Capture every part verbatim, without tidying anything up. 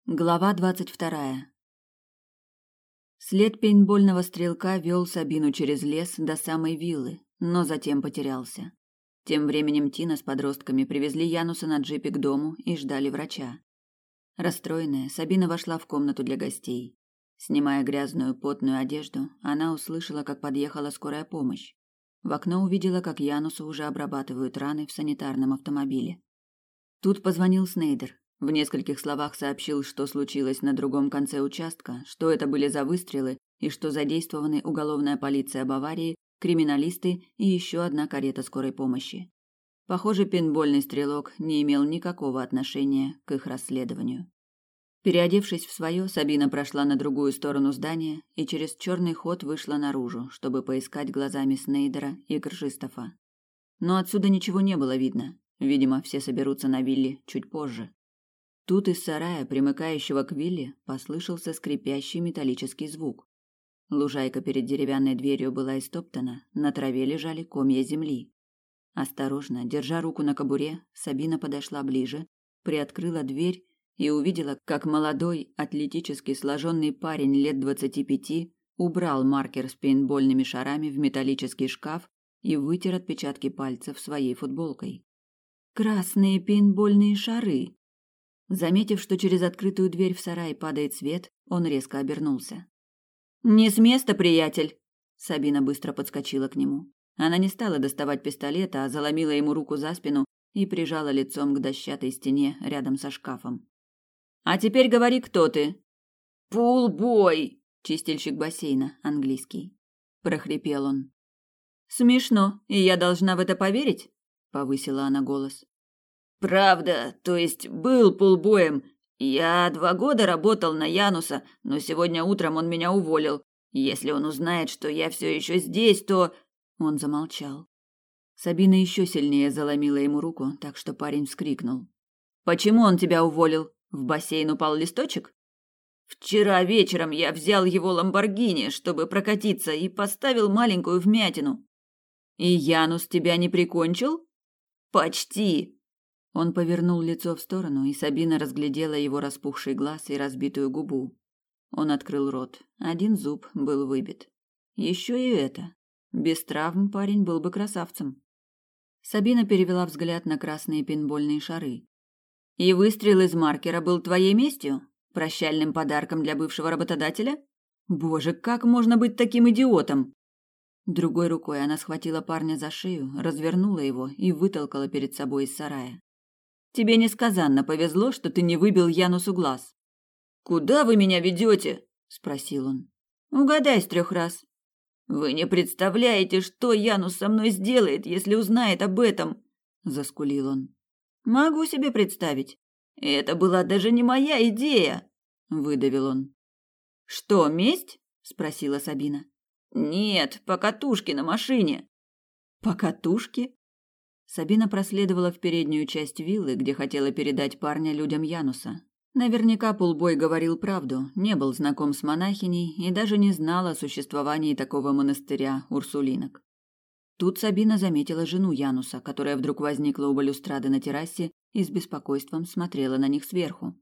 Глава двадцать вторая. След пейнтбольного стрелка вел Сабину через лес до самой виллы, но затем потерялся. Тем временем Тина с подростками привезли Януса на джипе к дому и ждали врача. Расстроенная, Сабина вошла в комнату для гостей. Снимая грязную потную одежду, она услышала, как подъехала скорая помощь. В окно увидела, как Янусу уже обрабатывают раны в санитарном автомобиле. Тут позвонил Снейдер. В нескольких словах сообщил, что случилось на другом конце участка, что это были за выстрелы и что задействованы уголовная полиция Баварии, криминалисты и еще одна карета скорой помощи. Похоже, пейнтбольный стрелок не имел никакого отношения к их расследованию. Переодевшись в свое, Сабина прошла на другую сторону здания и через черный ход вышла наружу, чтобы поискать глазами Снейдера и Кржистофа. Но отсюда ничего не было видно. Видимо, все соберутся на вилле чуть позже. Тут из сарая, примыкающего к вилле, послышался скрипящий металлический звук. Лужайка перед деревянной дверью была истоптана, на траве лежали комья земли. Осторожно, держа руку на кобуре, Сабина подошла ближе, приоткрыла дверь и увидела, как молодой, атлетически сложенный парень лет двадцати пяти убрал маркер с пейнтбольными шарами в металлический шкаф и вытер отпечатки пальцев своей футболкой. «Красные пейнтбольные шары!» Заметив, что через открытую дверь в сарай падает свет, он резко обернулся. «Не с места, приятель!» Сабина быстро подскочила к нему. Она не стала доставать пистолета, а заломила ему руку за спину и прижала лицом к дощатой стене рядом со шкафом. «А теперь говори, кто ты?» «Пулбой!» Чистильщик бассейна, английский. Прохрипел он. «Смешно, и я должна в это поверить?» Повысила она голос. «Правда, то есть был пулбоем. Я два года работал на Януса, но сегодня утром он меня уволил. Если он узнает, что я все еще здесь, то...» Он замолчал. Сабина еще сильнее заломила ему руку, так что парень вскрикнул. «Почему он тебя уволил? В бассейн упал листочек?» «Вчера вечером я взял его ламборгини, чтобы прокатиться, и поставил маленькую вмятину». «И Янус тебя не прикончил?» «Почти». Он повернул лицо в сторону, и Сабина разглядела его распухший глаз и разбитую губу. Он открыл рот. Один зуб был выбит. Еще и это. Без травм парень был бы красавцем. Сабина перевела взгляд на красные пейнтбольные шары. «И выстрел из маркера был твоей местью? Прощальным подарком для бывшего работодателя? Боже, как можно быть таким идиотом?» Другой рукой она схватила парня за шею, развернула его и вытолкала перед собой из сарая. «Тебе несказанно повезло, что ты не выбил Янусу глаз». «Куда вы меня ведете?» – спросил он. «Угадай с трех раз». «Вы не представляете, что Янус со мной сделает, если узнает об этом», – заскулил он. «Могу себе представить. Это была даже не моя идея», – выдавил он. «Что, месть?» – спросила Сабина. «Нет, покатушки на машине». «Покатушки?» Сабина проследовала в переднюю часть виллы, где хотела передать парня людям Януса. Наверняка Пулбой говорил правду, не был знаком с монахиней и даже не знал о существовании такого монастыря урсулинок. Тут Сабина заметила жену Януса, которая вдруг возникла у балюстрады на террасе и с беспокойством смотрела на них сверху.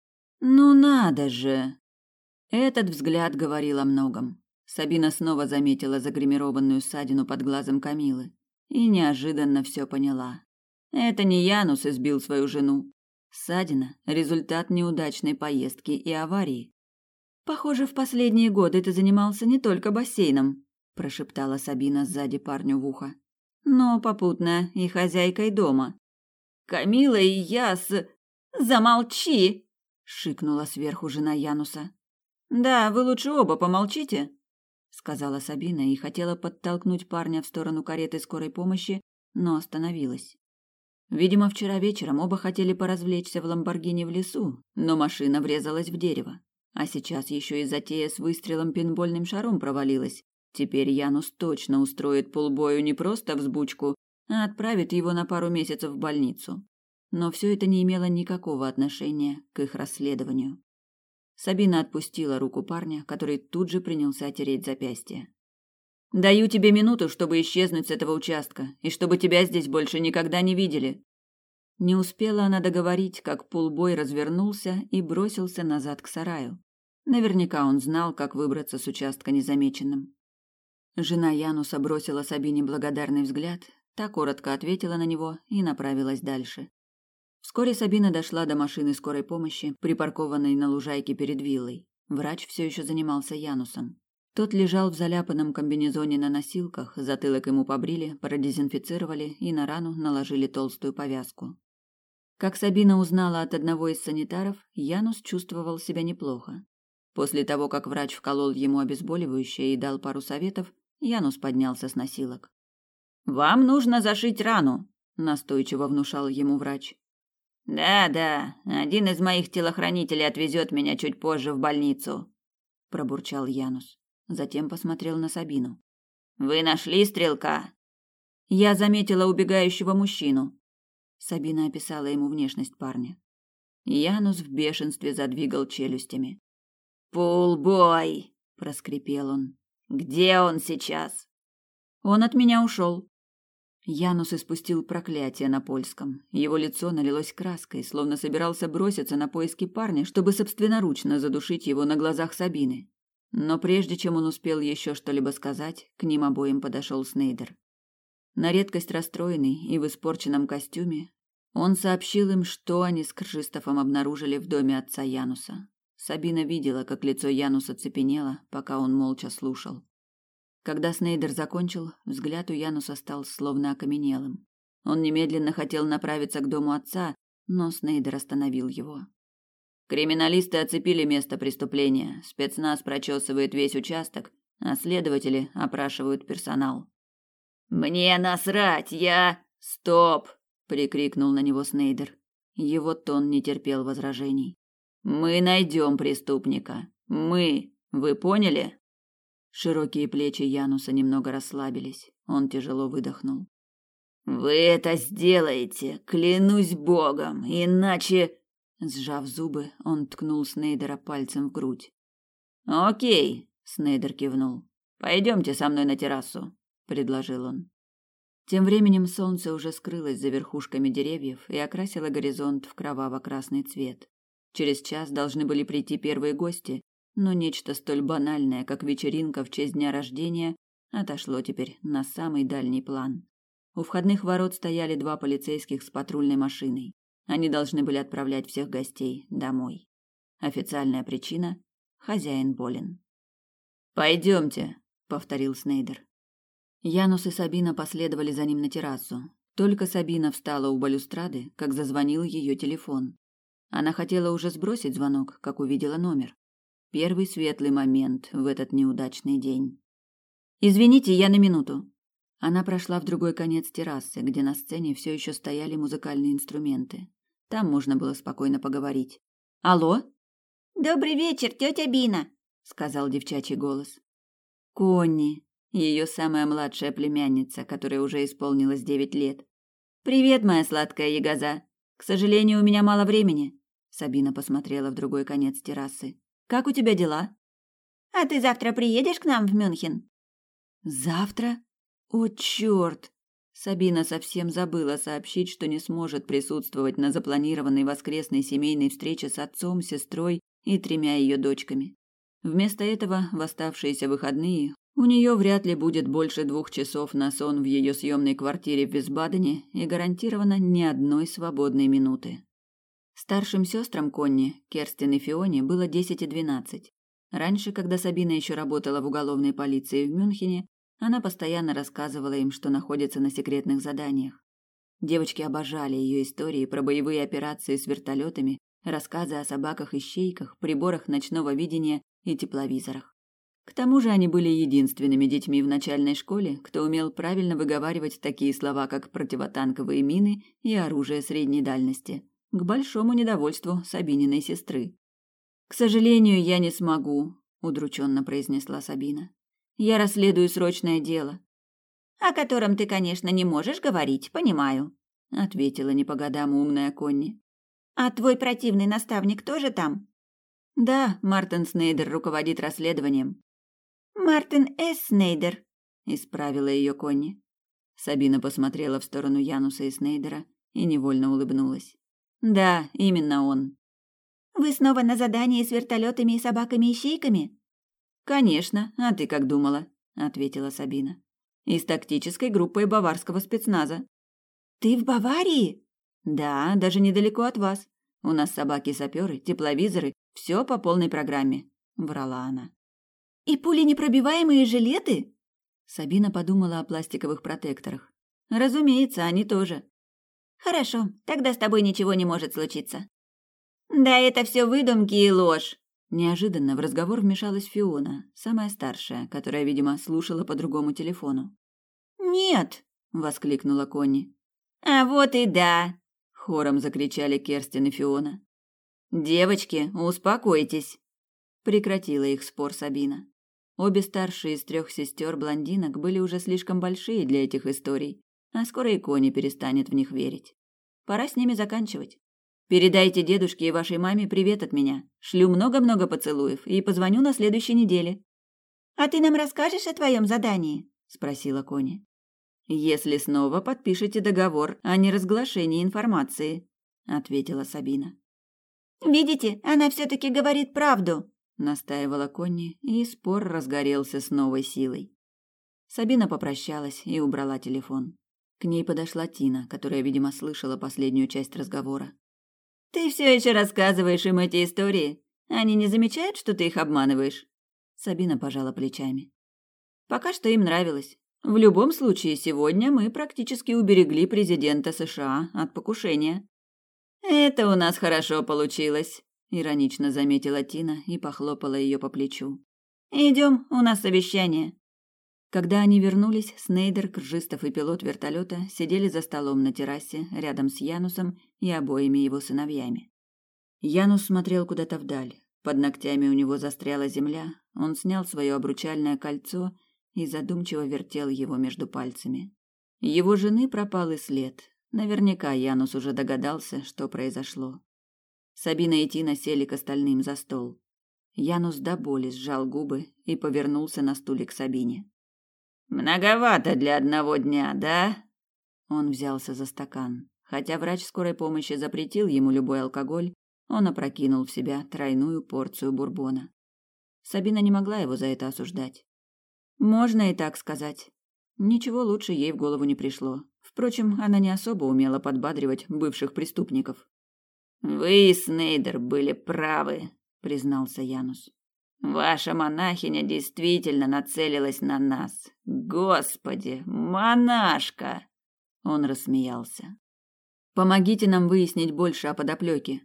«Ну надо же!» Этот взгляд говорил о многом. Сабина снова заметила загримированную ссадину под глазом Камилы и неожиданно все поняла. Это не Янус избил свою жену. Ссадина – результат неудачной поездки и аварии. «Похоже, в последние годы ты занимался не только бассейном», – прошептала Сабина сзади парню в ухо, – «но попутно и хозяйкой дома». «Камила и я с...» «Замолчи!» – шикнула сверху жена Януса. «Да, вы лучше оба помолчите», – сказала Сабина и хотела подтолкнуть парня в сторону кареты скорой помощи, но остановилась. Видимо, вчера вечером оба хотели поразвлечься в ламборгини в лесу, но машина врезалась в дерево. А сейчас еще и затея с выстрелом пейнтбольным шаром провалилась. Теперь Янус точно устроит Пулбою не просто взбучку, а отправит его на пару месяцев в больницу. Но все это не имело никакого отношения к их расследованию. Сабина отпустила руку парня, который тут же принялся тереть запястье. «Даю тебе минуту, чтобы исчезнуть с этого участка, и чтобы тебя здесь больше никогда не видели». Не успела она договорить, как пулбой развернулся и бросился назад к сараю. Наверняка он знал, как выбраться с участка незамеченным. Жена Януса бросила Сабине благодарный взгляд, та коротко ответила на него и направилась дальше. Вскоре Сабина дошла до машины скорой помощи, припаркованной на лужайке перед виллой. Врач все еще занимался Янусом. Тот лежал в заляпанном комбинезоне на носилках, затылок ему побрили, продезинфицировали и на рану наложили толстую повязку. Как Сабина узнала от одного из санитаров, Янус чувствовал себя неплохо. После того, как врач вколол ему обезболивающее и дал пару советов, Янус поднялся с носилок. «Вам нужно зашить рану», – настойчиво внушал ему врач. «Да, да, один из моих телохранителей отвезет меня чуть позже в больницу», – пробурчал Янус. Затем посмотрел на Сабину. «Вы нашли стрелка?» «Я заметила убегающего мужчину». Сабина описала ему внешность парня. Янус в бешенстве задвигал челюстями. «Пулбой!» – проскрипел он. «Где он сейчас?» «Он от меня ушел». Янус испустил проклятие на польском. Его лицо налилось краской, словно собирался броситься на поиски парня, чтобы собственноручно задушить его на глазах Сабины. Но прежде чем он успел еще что-либо сказать, к ним обоим подошел Снейдер. На редкость расстроенный и в испорченном костюме, он сообщил им, что они с Кржистофом обнаружили в доме отца Януса. Сабина видела, как лицо Януса цепенело, пока он молча слушал. Когда Снейдер закончил, взгляд у Януса стал словно окаменелым. Он немедленно хотел направиться к дому отца, но Снейдер остановил его. «Криминалисты оцепили место преступления, спецназ прочесывает весь участок, а следователи опрашивают персонал». «Мне насрать, я...» «Стоп!» – прикрикнул на него Снейдер. Его тон не терпел возражений. «Мы найдем преступника. Мы. Вы поняли?» Широкие плечи Януса немного расслабились. Он тяжело выдохнул. «Вы это сделаете, клянусь богом, иначе...» Сжав зубы, он ткнул Снейдера пальцем в грудь. «Окей», — Снейдер кивнул. «Пойдемте со мной на террасу», — предложил он. Тем временем солнце уже скрылось за верхушками деревьев и окрасило горизонт в кроваво-красный цвет. Через час должны были прийти первые гости, но нечто столь банальное, как вечеринка в честь дня рождения, отошло теперь на самый дальний план. У входных ворот стояли два полицейских с патрульной машиной. Они должны были отправлять всех гостей домой. Официальная причина – хозяин болен. «Пойдемте», – повторил Снейдер. Янус и Сабина последовали за ним на террасу. Только Сабина встала у балюстрады, как зазвонил ее телефон. Она хотела уже сбросить звонок, как увидела номер. Первый светлый момент в этот неудачный день. «Извините, я на минуту». Она прошла в другой конец террасы, где на сцене все еще стояли музыкальные инструменты. Там можно было спокойно поговорить. «Алло?» «Добрый вечер, тетя Бина», — сказал девчачий голос. Конни, ее самая младшая племянница, которой уже исполнилось девять лет. «Привет, моя сладкая ягоза. К сожалению, у меня мало времени». Сабина посмотрела в другой конец террасы. «Как у тебя дела?» «А ты завтра приедешь к нам в Мюнхен?» «Завтра? О, черт!» Сабина совсем забыла сообщить, что не сможет присутствовать на запланированной воскресной семейной встрече с отцом, сестрой и тремя ее дочками. Вместо этого в оставшиеся выходные у нее вряд ли будет больше двух часов на сон в ее съемной квартире в Висбадене и гарантированно ни одной свободной минуты. Старшим сестрам Конни, Керстин и Фионе, было десять и двенадцать. Раньше, когда Сабина еще работала в уголовной полиции в Мюнхене, она постоянно рассказывала им, что находится на секретных заданиях. Девочки обожали ее истории про боевые операции с вертолетами, рассказы о собаках-ищейках, приборах ночного видения и тепловизорах. К тому же они были единственными детьми в начальной школе, кто умел правильно выговаривать такие слова, как противотанковые мины и оружие средней дальности, к большому недовольству Сабининой сестры. «К сожалению, я не смогу», – удрученно произнесла Сабина. «Я расследую срочное дело». «О котором ты, конечно, не можешь говорить, понимаю», — ответила не по годам умная Конни. «А твой противный наставник тоже там?» «Да, Мартин Снейдер руководит расследованием». «Мартин С. Снейдер», — исправила ее Конни. Сабина посмотрела в сторону Януса и Снейдера и невольно улыбнулась. Да, именно он. Вы снова на задании с вертолетами и собаками-ищейками? Конечно, а ты как думала? Ответила Сабина. И с тактической группой баварского спецназа. Ты в Баварии? Да, даже недалеко от вас. У нас собаки-саперы, тепловизоры, все по полной программе, врала она. И пуленепробиваемые жилеты? Сабина подумала о пластиковых протекторах. Разумеется, они тоже. Хорошо, тогда с тобой ничего не может случиться. Да это все выдумки и ложь. Неожиданно в разговор вмешалась Фиона, самая старшая, которая, видимо, слушала по другому телефону. Нет, воскликнула Конни. А вот и да, хором закричали Керстин и Фиона. Девочки, успокойтесь, прекратила их спор Сабина. Обе старшие из трех сестер блондинок были уже слишком большие для этих историй, а скоро и Конни перестанет в них верить. Пора с ними заканчивать. Передайте дедушке и вашей маме привет от меня. Шлю много-много поцелуев и позвоню на следующей неделе. А ты нам расскажешь о твоем задании? Спросила Конни. Если снова подпишете договор о неразглашении информации, ответила Сабина. Видите, она все-таки говорит правду, настаивала Конни, и спор разгорелся с новой силой. Сабина попрощалась и убрала телефон. К ней подошла Тина, которая, видимо, слышала последнюю часть разговора. Ты все еще рассказываешь им эти истории? Они не замечают, что ты их обманываешь? Сабина пожала плечами. Пока что им нравилось. В любом случае, сегодня мы практически уберегли президента США от покушения. Это у нас хорошо получилось, иронично заметила Тина и похлопала ее по плечу. Идем, у нас совещание. Когда они вернулись, Снейдер, Кржистов и пилот вертолета сидели за столом на террасе рядом с Янусом и обоими его сыновьями. Янус смотрел куда-то вдаль. Под ногтями у него застряла земля. Он снял свое обручальное кольцо и задумчиво вертел его между пальцами. Его жены пропал и след. Наверняка Янус уже догадался, что произошло. Сабина и Тина сели к остальным за стол. Янус до боли сжал губы и повернулся на стуле к Сабине. «Многовато для одного дня, да?» Он взялся за стакан. Хотя врач скорой помощи запретил ему любой алкоголь, он опрокинул в себя тройную порцию бурбона. Сабина не могла его за это осуждать. Можно и так сказать. Ничего лучше ей в голову не пришло. Впрочем, она не особо умела подбадривать бывших преступников. «Вы, Снейдер, были правы», — признался Янус. «Ваша монахиня действительно нацелилась на нас. Господи, монашка!» Он рассмеялся. «Помогите нам выяснить больше о подоплеке».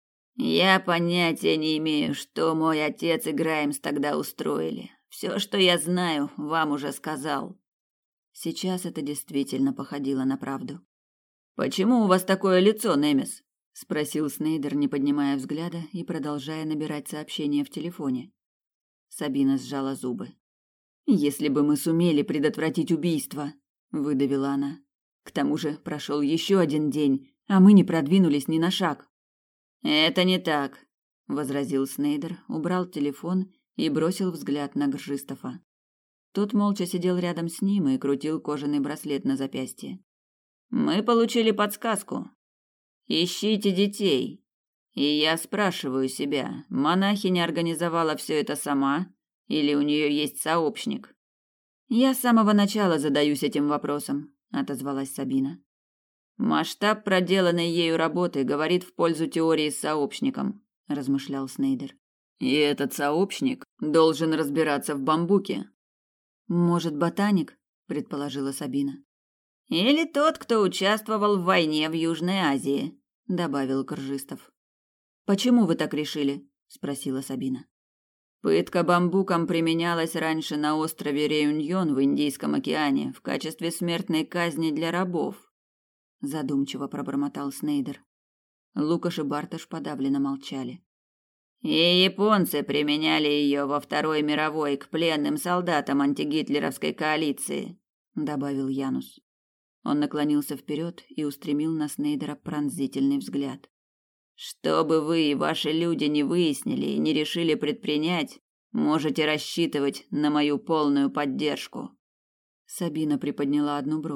«Я понятия не имею, что мой отец и Граймс тогда устроили. Все, что я знаю, вам уже сказал». Сейчас это действительно походило на правду. «Почему у вас такое лицо, Немес?» — спросил Снейдер, не поднимая взгляда и продолжая набирать сообщения в телефоне. Сабина сжала зубы. «Если бы мы сумели предотвратить убийство», — выдавила она. «К тому же прошел еще один день, а мы не продвинулись ни на шаг». «Это не так», — возразил Снейдер, убрал телефон и бросил взгляд на Гржистова. Тот молча сидел рядом с ним и крутил кожаный браслет на запястье. «Мы получили подсказку. Ищите детей. И я спрашиваю себя, монахиня организовала все это сама или у нее есть сообщник?» «Я с самого начала задаюсь этим вопросом», — отозвалась Сабина. «Масштаб проделанной ею работы говорит в пользу теории с сообщником», — размышлял Снейдер. «И этот сообщник должен разбираться в бамбуке». «Может, ботаник?» – предположила Сабина. «Или тот, кто участвовал в войне в Южной Азии», – добавил Кржистов. «Почему вы так решили?» – спросила Сабина. «Пытка бамбуком применялась раньше на острове Реюньон в Индийском океане в качестве смертной казни для рабов», – задумчиво пробормотал Снейдер. Лукаш и Барташ подавленно молчали. «И японцы применяли ее во Второй мировой к пленным солдатам антигитлеровской коалиции», — добавил Янус. Он наклонился вперед и устремил на Снейдера пронзительный взгляд. «Что бы вы и ваши люди не выяснили и не решили предпринять, можете рассчитывать на мою полную поддержку». Сабина приподняла одну бровь.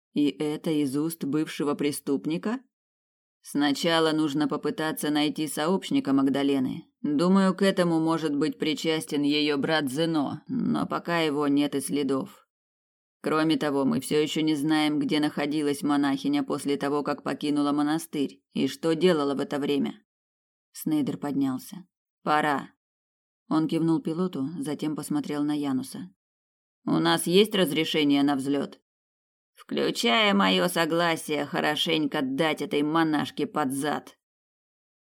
И это из уст бывшего преступника? Сначала нужно попытаться найти сообщника Магдалены. Думаю, к этому может быть причастен ее брат Зено, но пока его нет и следов. Кроме того, мы все еще не знаем, где находилась монахиня после того, как покинула монастырь, и что делала в это время. Снейдер поднялся. Пора. Он кивнул пилоту, затем посмотрел на Януса. У нас есть разрешение на взлет? Включая мое согласие хорошенько дать этой монашке под зад.